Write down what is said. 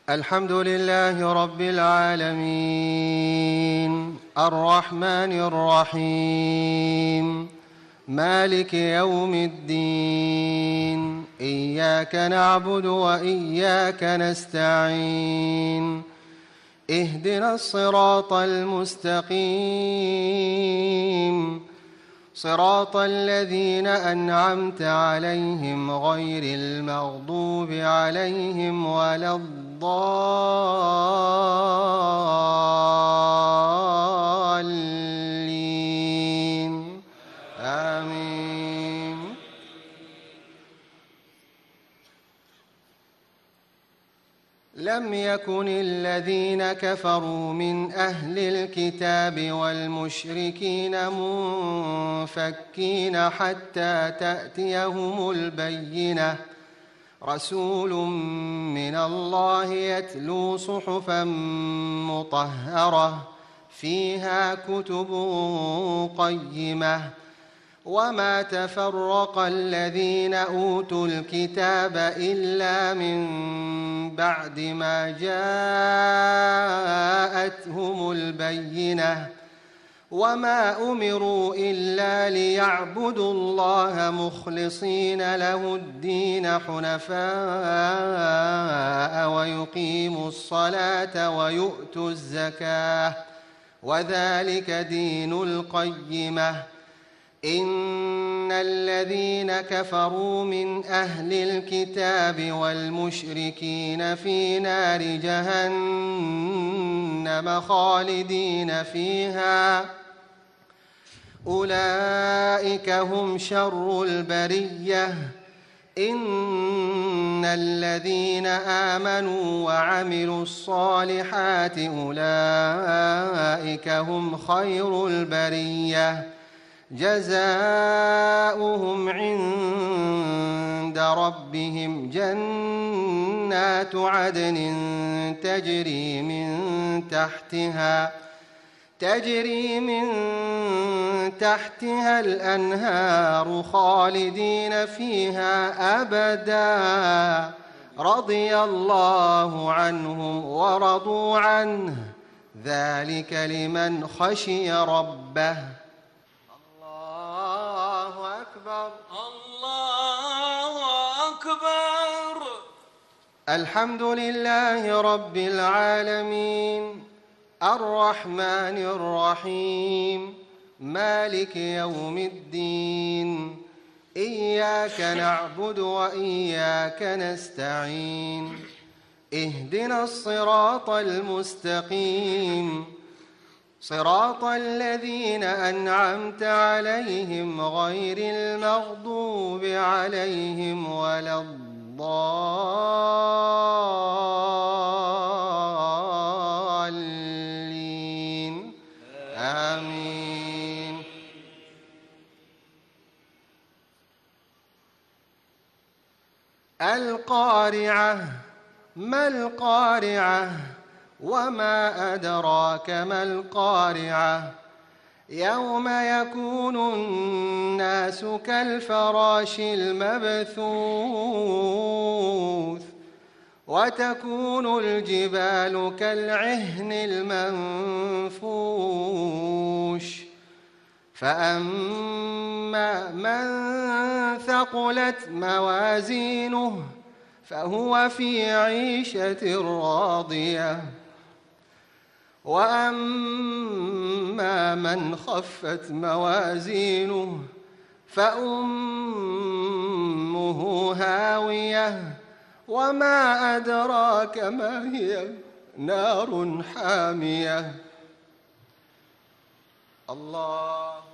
الحمد لله رب العالمين الرحمن الرحيم مالك يوم الدين إياك نعبد وإياك نستعين اهدنا الصراط المستقيم صراط الذين أنعمت عليهم غير المغضوب عليهم ولا الضالين آمين. لم يكن الذين كفروا من أهل الكتاب والمشركين منفكين حتى تأتيهم البينة رسول من الله يتلو صحفا مطهرة فيها كتب قيمة وما تفرق الذين أوتوا الكتاب إلا من بعد ما جاءتهم البينة وما أمروا إلا ليعبدوا الله مخلصين له الدين حنفاء ويقيموا الصلاة ويؤتوا الزكاة وذلك دين القيمة. إن الذين كفروا من أهل الكتاب والمشركين في نار جهنم خالدين فيها أولئك هم شر البرية. إن الذين آمنوا وعملوا الصالحات أولئك هم خير البرية جزاؤهم عند ربهم جنات عدن تجري من تحتها الأنهار خالدين فيها أبدا رضي الله عنهم ورضوا عنه ذلك لمن خشي ربه. الله أكبر. الحمد لله رب العالمين الرحمن الرحيم مالك يوم الدين إياك نعبد وإياك نستعين اهدنا الصراط المستقيم صراط الذين أنعمت عليهم غير المغضوب عليهم ولا الضالين آمين. القارعة ما القارعة وما أدراك ما القارعة يوم يكون الناس كالفراش المبثوث وتكون الجبال كالعهن المنفوش فأما من ثقلت موازينه فهو في عيشة راضية وأما من خفت موازينه فأمه هاوية وما أدراك ما هي نار حامية. الله